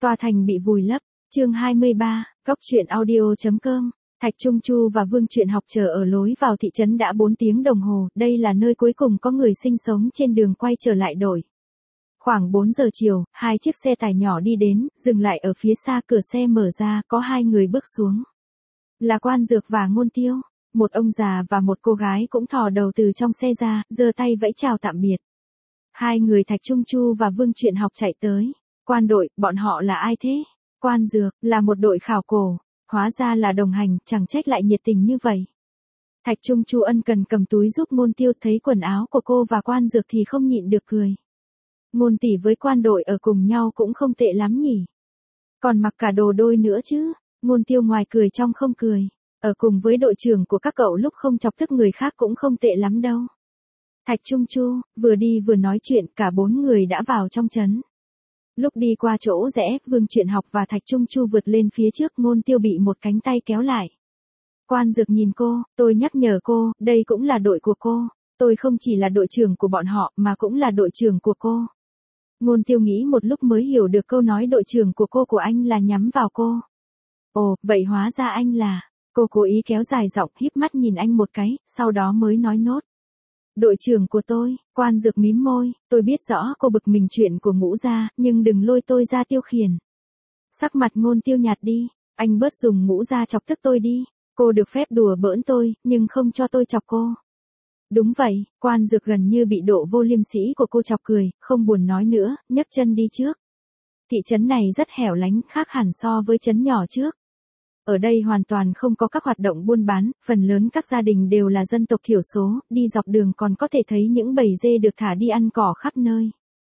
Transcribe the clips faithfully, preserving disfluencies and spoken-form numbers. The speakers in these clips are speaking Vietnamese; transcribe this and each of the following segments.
Tòa thành bị vùi lấp, chương hai mươi ba, góc truyện audio.com. Thạch Trung Chu và Vương Truyện Học chờ ở lối vào thị trấn đã bốn tiếng đồng hồ, đây là nơi cuối cùng có người sinh sống trên đường quay trở lại đội. Khoảng bốn giờ chiều, hai chiếc xe tải nhỏ đi đến, dừng lại ở phía xa, cửa xe mở ra, có hai người bước xuống. Là Quan Dược và Ngôn Tiêu, một ông già và một cô gái cũng thò đầu từ trong xe ra, giơ tay vẫy chào tạm biệt. Hai người Thạch Trung Chu và Vương Truyện Học chạy tới. Quan đội, bọn họ là ai thế? Quan Dược, là một đội khảo cổ. Hóa ra là đồng hành, chẳng trách lại nhiệt tình như vậy. Thạch Trung Chu ân cần cầm túi giúp Ngôn Tiêu, thấy quần áo của cô và Quan Dược thì không nhịn được cười. Ngôn tỷ với Quan đội ở cùng nhau cũng không tệ lắm nhỉ. Còn mặc cả đồ đôi nữa chứ. Ngôn Tiêu ngoài cười trong không cười. Ở cùng với đội trưởng của các cậu lúc không chọc tức người khác cũng không tệ lắm đâu. Thạch Trung Chu, vừa đi vừa nói chuyện, cả bốn người đã vào trong trấn. Lúc đi qua chỗ rẽ, Vương Truyện Học và Thạch Trung Chu vượt lên phía trước, Ngôn Tiêu bị một cánh tay kéo lại. Quan Dược nhìn cô, tôi nhắc nhở cô, đây cũng là đội của cô. Tôi không chỉ là đội trưởng của bọn họ, mà cũng là đội trưởng của cô. Ngôn Tiêu nghĩ một lúc mới hiểu được câu nói đội trưởng của cô của anh là nhắm vào cô. Ồ, vậy hóa ra anh là... Cô cố ý kéo dài giọng, híp mắt nhìn anh một cái, sau đó mới nói nốt. Đội trưởng của tôi. Quan Dược mím môi, tôi biết rõ cô bực mình chuyện của Ngũ gia, nhưng đừng lôi tôi ra tiêu khiển. Sắc mặt Ngôn Tiêu nhạt đi, anh bớt dùng Ngũ gia chọc tức tôi đi. Cô được phép đùa bỡn tôi, nhưng không cho tôi chọc cô. Đúng vậy, Quan Dược gần như bị độ vô liêm sỉ của cô chọc cười, không buồn nói nữa, nhấc chân đi trước. Thị trấn này rất hẻo lánh, khác hẳn so với trấn nhỏ trước. Ở đây hoàn toàn không có các hoạt động buôn bán, phần lớn các gia đình đều là dân tộc thiểu số, đi dọc đường còn có thể thấy những bầy dê được thả đi ăn cỏ khắp nơi.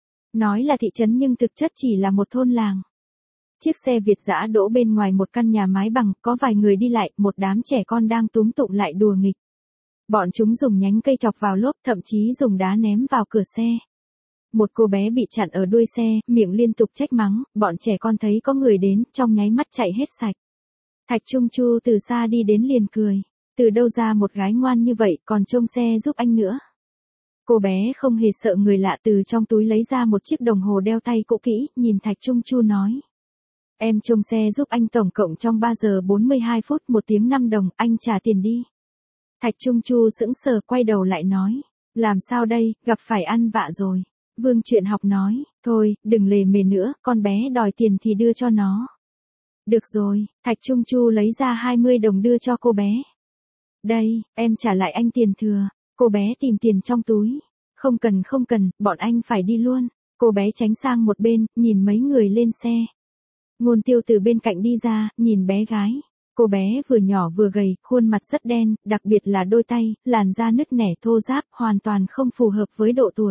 Nói là thị trấn nhưng thực chất chỉ là một thôn làng. Chiếc xe Việt dã đỗ bên ngoài một căn nhà mái bằng, có vài người đi lại, một đám trẻ con đang túm tụm lại đùa nghịch. Bọn chúng dùng nhánh cây chọc vào lốp, thậm chí dùng đá ném vào cửa xe. Một cô bé bị chặn ở đuôi xe, miệng liên tục trách mắng, bọn trẻ con thấy có người đến, trong nháy mắt chạy hết sạch. Thạch Trung Chu từ xa đi đến liền cười. Từ đâu ra một gái ngoan như vậy, còn trông xe giúp anh nữa. Cô bé không hề sợ người lạ, từ trong túi lấy ra một chiếc đồng hồ đeo tay cũ kỹ, nhìn Thạch Trung Chu nói. Em trông xe giúp anh tổng cộng trong ba giờ bốn mươi hai phút, một tiếng năm đồng, anh trả tiền đi. Thạch Trung Chu sững sờ quay đầu lại nói. Làm sao đây, gặp phải ăn vạ rồi. Vương Truyện Học nói, thôi, đừng lề mề nữa, con bé đòi tiền thì đưa cho nó. Được rồi, Thạch Trung Chu lấy ra hai mươi đồng đưa cho cô bé. Đây, em trả lại anh tiền thừa. Cô bé tìm tiền trong túi. Không cần không cần, bọn anh phải đi luôn. Cô bé tránh sang một bên, nhìn mấy người lên xe. Ngôn Tiêu từ bên cạnh đi ra, nhìn bé gái. Cô bé vừa nhỏ vừa gầy, khuôn mặt rất đen, đặc biệt là đôi tay, làn da nứt nẻ thô ráp, hoàn toàn không phù hợp với độ tuổi.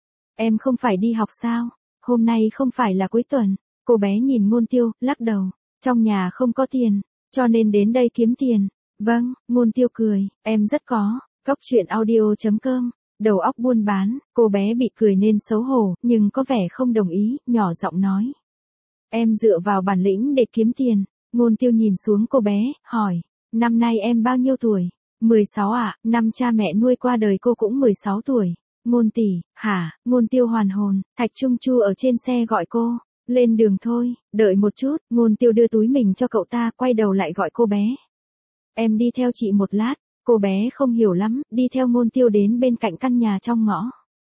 Em không phải đi học sao? Hôm nay không phải là cuối tuần. Cô bé nhìn Ngôn Tiêu, lắc đầu. Trong nhà không có tiền, cho nên đến đây kiếm tiền. Vâng, Ngôn Tiêu cười, em rất có. Góc truyện audio.com, đầu óc buôn bán, cô bé bị cười nên xấu hổ, nhưng có vẻ không đồng ý, nhỏ giọng nói. Em dựa vào bản lĩnh để kiếm tiền. Ngôn Tiêu nhìn xuống cô bé, hỏi, năm nay em bao nhiêu tuổi? mười sáu ạ, à, năm cha mẹ nuôi qua đời cô cũng mười sáu tuổi. Ngôn tỷ, hả? Ngôn Tiêu hoàn hồn, Thạch Trung Chu ở trên xe gọi cô. Lên đường thôi, đợi một chút, Ngôn Tiêu đưa túi mình cho cậu ta, quay đầu lại gọi cô bé. Em đi theo chị một lát, cô bé không hiểu lắm, đi theo Ngôn Tiêu đến bên cạnh căn nhà trong ngõ.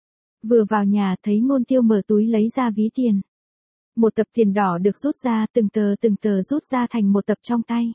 Vừa vào nhà thấy Ngôn Tiêu mở túi lấy ra ví tiền. Một tập tiền đỏ được rút ra, từng tờ từng tờ rút ra thành một tập trong tay.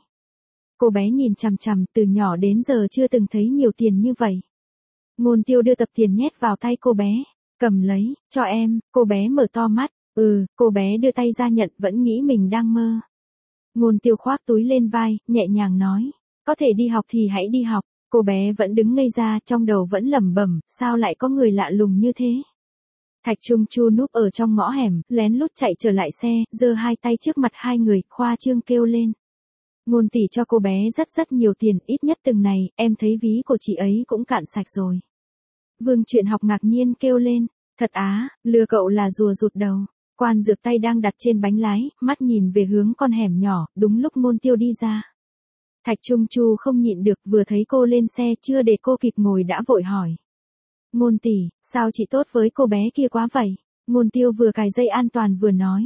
Cô bé nhìn chằm chằm, từ nhỏ đến giờ chưa từng thấy nhiều tiền như vậy. Ngôn Tiêu đưa tập tiền nhét vào tay cô bé, cầm lấy, cho em, cô bé mở to mắt. Ừ, cô bé đưa tay ra nhận, vẫn nghĩ mình đang mơ. Ngôn Tiêu khoác túi lên vai, nhẹ nhàng nói. Có thể đi học thì hãy đi học. Cô bé vẫn đứng ngây ra, trong đầu vẫn lẩm bẩm, sao lại có người lạ lùng như thế. Thạch Trung Chu núp ở trong ngõ hẻm, lén lút chạy trở lại xe, giơ hai tay trước mặt hai người, khoa trương kêu lên. Ngôn tỷ cho cô bé rất rất nhiều tiền, ít nhất từng này, em thấy ví của chị ấy cũng cạn sạch rồi. Vương Truyện Học ngạc nhiên kêu lên. Thật á, lừa cậu là rùa rụt đầu. Quan Dược tay đang đặt trên bánh lái, mắt nhìn về hướng con hẻm nhỏ, đúng lúc Ngôn Tiêu đi ra. Thạch Trung Chu không nhịn được, vừa thấy cô lên xe, chưa để cô kịp ngồi đã vội hỏi. Ngôn tỷ, sao chị tốt với cô bé kia quá vậy? Ngôn Tiêu vừa cài dây an toàn vừa nói.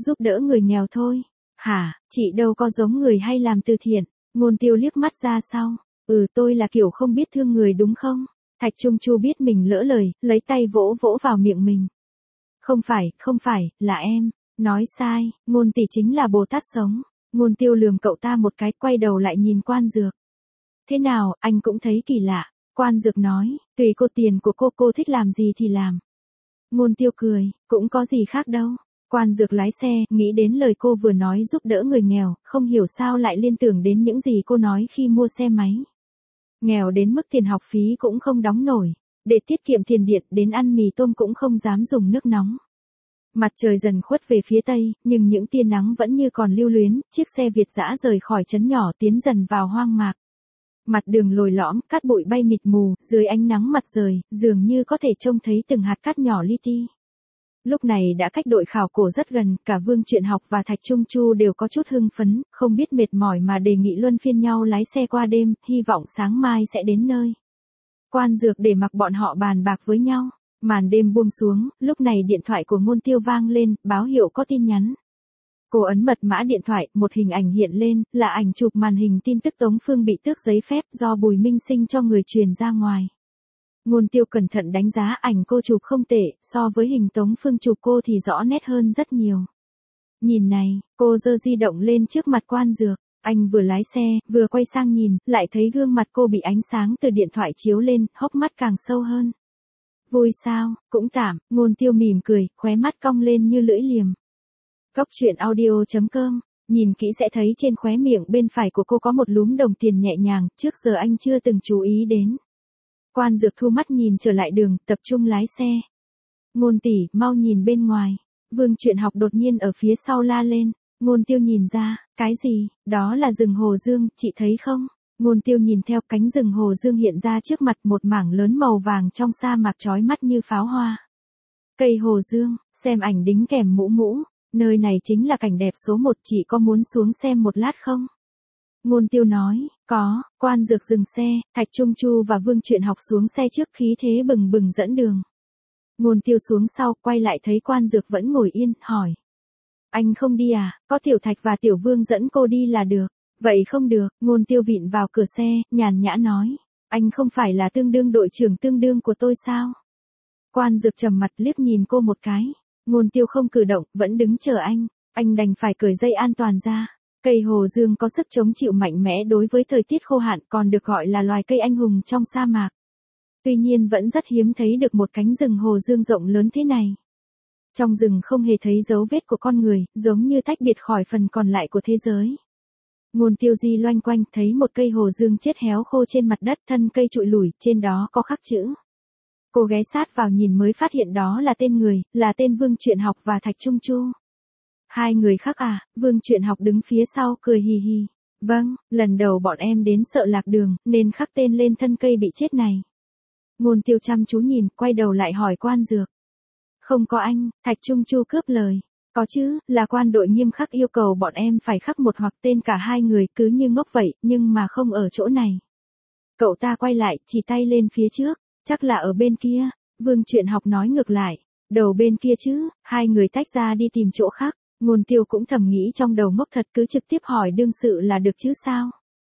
giúp đỡ người nghèo thôi. Hả, chị đâu có giống người hay làm từ thiện. Ngôn Tiêu liếc mắt ra sau. Ừ, tôi là kiểu không biết thương người đúng không? Thạch Trung Chu biết mình lỡ lời, lấy tay vỗ vỗ vào miệng mình. Không phải, không phải, là em. Nói sai, Ngôn tỷ chính là Bồ Tát sống. Ngôn Tiêu lườm cậu ta một cái, quay đầu lại nhìn Quan Dược. Thế nào, anh cũng thấy kỳ lạ. Quan Dược nói, tùy cô, tiền của cô, cô thích làm gì thì làm. Ngôn Tiêu cười, cũng có gì khác đâu. Quan Dược lái xe, nghĩ đến lời cô vừa nói giúp đỡ người nghèo, không hiểu sao lại liên tưởng đến những gì cô nói khi mua xe máy. Nghèo đến mức tiền học phí cũng không đóng nổi, để tiết kiệm tiền điện đến ăn mì tôm cũng không dám dùng nước nóng. Mặt trời dần khuất về phía tây, nhưng những tia nắng vẫn như còn lưu luyến, chiếc xe Việt dã rời khỏi trấn nhỏ tiến dần vào hoang mạc. Mặt đường lồi lõm, cát bụi bay mịt mù, dưới ánh nắng mặt trời, dường như có thể trông thấy từng hạt cát nhỏ li ti. Lúc này đã cách đội khảo cổ rất gần, cả Vương Truyện Học và Thạch Trung Chu đều có chút hưng phấn, không biết mệt mỏi mà đề nghị luân phiên nhau lái xe qua đêm, hy vọng sáng mai sẽ đến nơi. Quan Dược để mặc bọn họ bàn bạc với nhau. Màn đêm buông xuống, lúc này điện thoại của Ngôn Tiêu vang lên, báo hiệu có tin nhắn. Cô ấn mật mã điện thoại, một hình ảnh hiện lên, là ảnh chụp màn hình tin tức Tống Phương bị tước giấy phép do Bùi Minh Sinh cho người truyền ra ngoài. Ngôn Tiêu cẩn thận đánh giá ảnh cô chụp không tệ, so với hình Tống Phương chụp cô thì rõ nét hơn rất nhiều. Nhìn này, cô giơ di động lên trước mặt Quan Dược, anh vừa lái xe, vừa quay sang nhìn, lại thấy gương mặt cô bị ánh sáng từ điện thoại chiếu lên, hốc mắt càng sâu hơn. Vui sao, cũng tạm, Ngôn Tiêu mỉm cười, khóe mắt cong lên như lưỡi liềm. Góc truyện audio chấm com, nhìn kỹ sẽ thấy trên khóe miệng bên phải của cô có một lúm đồng tiền nhẹ nhàng, trước giờ anh chưa từng chú ý đến. Quan Dược thu mắt nhìn trở lại đường, tập trung lái xe. Ngôn tỷ, mau nhìn bên ngoài. Vương Truyện Học đột nhiên ở phía sau la lên. Ngôn Tiêu nhìn ra, cái gì, đó là rừng Hồ Dương, chị thấy không? Ngôn Tiêu nhìn theo cánh rừng Hồ Dương hiện ra trước mặt, một mảng lớn màu vàng trong sa mạc chói mắt như pháo hoa. Cây Hồ Dương, xem ảnh đính kèm mũ mũ, nơi này chính là cảnh đẹp số một, chị có muốn xuống xem một lát không? Ngôn Tiêu nói, có. Quan Dược dừng xe, Thạch Trung Chu và Vương Truyện Học xuống xe trước, khí thế bừng bừng dẫn đường. Ngôn Tiêu xuống sau, quay lại thấy Quan Dược vẫn ngồi yên, hỏi. Anh không đi à, có Tiểu Thạch và Tiểu Vương dẫn cô đi là được. Vậy không được, Ngôn Tiêu vịn vào cửa xe, nhàn nhã nói. Anh không phải là tương đương đội trưởng tương đương của tôi sao? Quan Dược trầm mặt liếc nhìn cô một cái. Ngôn Tiêu không cử động, vẫn đứng chờ anh. Anh đành phải cởi dây an toàn ra. Cây Hồ Dương có sức chống chịu mạnh mẽ đối với thời tiết khô hạn, còn được gọi là loài cây anh hùng trong sa mạc. Tuy nhiên vẫn rất hiếm thấy được một cánh rừng Hồ Dương rộng lớn thế này. Trong rừng không hề thấy dấu vết của con người, giống như tách biệt khỏi phần còn lại của thế giới. Ngôn Tiêu di loanh quanh, thấy một cây Hồ Dương chết héo khô trên mặt đất, thân cây trụi lủi, trên đó có khắc chữ. Cô ghé sát vào nhìn mới phát hiện đó là tên người, là tên Vương Truyện Học và Thạch Trung Chu. Hai người khác à? Vương Truyện Học đứng phía sau cười hì hì. Vâng, lần đầu bọn em đến sợ lạc đường, nên khắc tên lên thân cây bị chết này. Ngôn Tiêu chăm chú nhìn, quay đầu lại hỏi Quan Dược. Không có anh, Thạch Trung Chu cướp lời. Có chứ, là quan đội nghiêm khắc yêu cầu bọn em phải khắc một hoặc tên cả hai người, cứ như ngốc vậy, nhưng mà không ở chỗ này. Cậu ta quay lại, chỉ tay lên phía trước, chắc là ở bên kia. Vương Truyện Học nói ngược lại, đầu bên kia chứ, hai người tách ra đi tìm chỗ khác. Ngôn Tiêu cũng thầm nghĩ trong đầu ngốc thật, cứ trực tiếp hỏi đương sự là được chứ sao.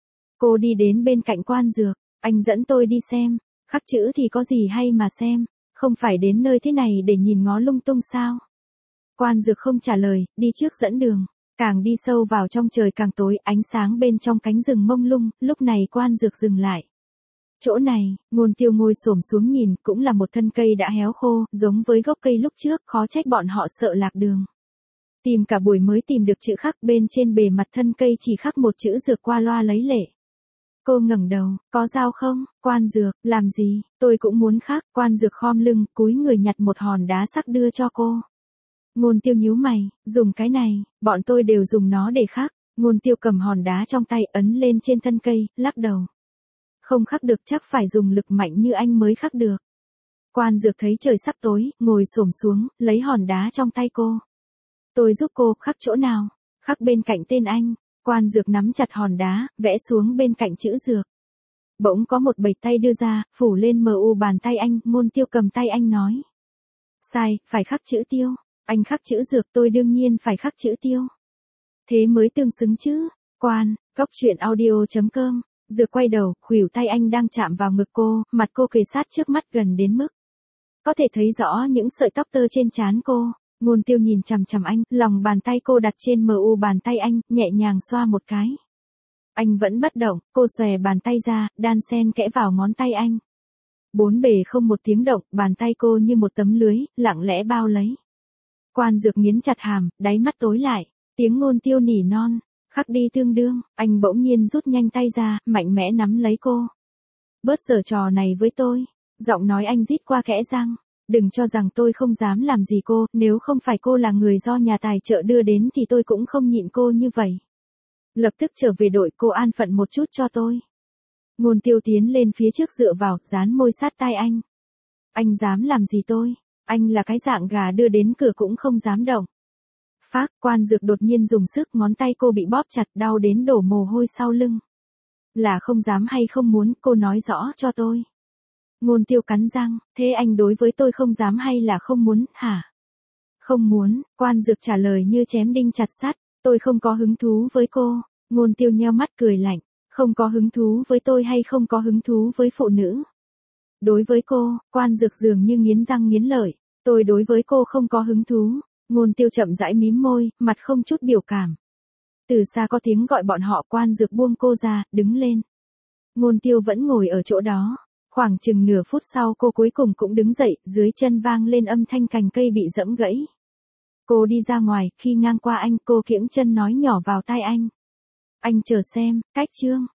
Cô đi đến bên cạnh Quan Dược, anh dẫn tôi đi xem, khắc chữ thì có gì hay mà xem, không phải đến nơi thế này để nhìn ngó lung tung sao. Quan Dược không trả lời, đi trước dẫn đường, càng đi sâu vào trong trời càng tối, ánh sáng bên trong cánh rừng mông lung, lúc này Quan Dược dừng lại. Chỗ này, Ngôn Tiêu ngồi xổm xuống nhìn, cũng là một thân cây đã héo khô, giống với gốc cây lúc trước, khó trách bọn họ sợ lạc đường. Tìm cả buổi mới tìm được chữ khắc, bên trên bề mặt thân cây chỉ khắc một chữ Dược qua loa lấy lệ. Cô ngẩng đầu, có dao không? Quan Dược, làm gì? Tôi cũng muốn khắc. Quan Dược khom lưng, cúi người nhặt một hòn đá sắc đưa cho cô. Ngôn Tiêu nhíu mày, dùng cái này, bọn tôi đều dùng nó để khắc. Ngôn Tiêu cầm hòn đá trong tay ấn lên trên thân cây, lắc đầu. Không khắc được, chắc phải dùng lực mạnh như anh mới khắc được. Quan Dược thấy trời sắp tối, ngồi xổm xuống, lấy hòn đá trong tay cô. Tôi giúp cô, khắc chỗ nào? Khắc bên cạnh tên anh. Quan Dược nắm chặt hòn đá, vẽ xuống bên cạnh chữ Dược. Bỗng có một bầy tay đưa ra, phủ lên mờ u bàn tay anh, Ngôn Tiêu cầm tay anh nói. Sai, phải khắc chữ Tiêu. Anh khắc chữ Dược, tôi đương nhiên phải khắc chữ Tiêu. Thế mới tương xứng chứ. Quan, góc truyện audio chấm com. Dược quay đầu, khuỷu tay anh đang chạm vào ngực cô, mặt cô kề sát trước mắt gần đến mức có thể thấy rõ những sợi tóc tơ trên trán cô. Ngôn Tiêu nhìn chằm chằm anh, lòng bàn tay cô đặt trên mu bàn tay anh, nhẹ nhàng xoa một cái. Anh vẫn bất động, cô xòe bàn tay ra, đan sen kẽ vào ngón tay anh. Bốn bề không một tiếng động, bàn tay cô như một tấm lưới, lặng lẽ bao lấy. Quan Dược nghiến chặt hàm, đáy mắt tối lại, tiếng Ngôn Tiêu nỉ non, khắc đi tương đương, anh bỗng nhiên rút nhanh tay ra, mạnh mẽ nắm lấy cô. Bớt giở trò này với tôi, giọng nói anh rít qua kẽ răng, đừng cho rằng tôi không dám làm gì cô, nếu không phải cô là người do nhà tài trợ đưa đến thì tôi cũng không nhịn cô như vậy. Lập tức trở về đội, cô an phận một chút cho tôi. Ngôn Tiêu tiến lên phía trước dựa vào, dán môi sát tai anh. Anh dám làm gì tôi? Anh là cái dạng gà đưa đến cửa cũng không dám động. Phác, Quan Dược đột nhiên dùng sức, ngón tay cô bị bóp chặt, đau đến đổ mồ hôi sau lưng. Là không dám hay không muốn, cô nói rõ cho tôi. Ngôn Tiêu cắn răng, thế anh đối với tôi không dám hay là không muốn, hả? Không muốn, Quan Dược trả lời như chém đinh chặt sắt, tôi không có hứng thú với cô. Ngôn Tiêu nheo mắt cười lạnh, không có hứng thú với tôi hay không có hứng thú với phụ nữ? Đối với cô, Quan Dược dường như nghiến răng nghiến lợi, tôi đối với cô không có hứng thú. Ngôn Tiêu chậm rãi mím môi, mặt không chút biểu cảm. Từ xa có tiếng gọi bọn họ, Quan Dược buông cô ra, đứng lên. Ngôn Tiêu vẫn ngồi ở chỗ đó. Khoảng chừng nửa phút sau cô cuối cùng cũng đứng dậy, dưới chân vang lên âm thanh cành cây bị giẫm gãy. Cô đi ra ngoài, khi ngang qua anh, cô kiễng chân nói nhỏ vào tai anh. Anh chờ xem, cách chương.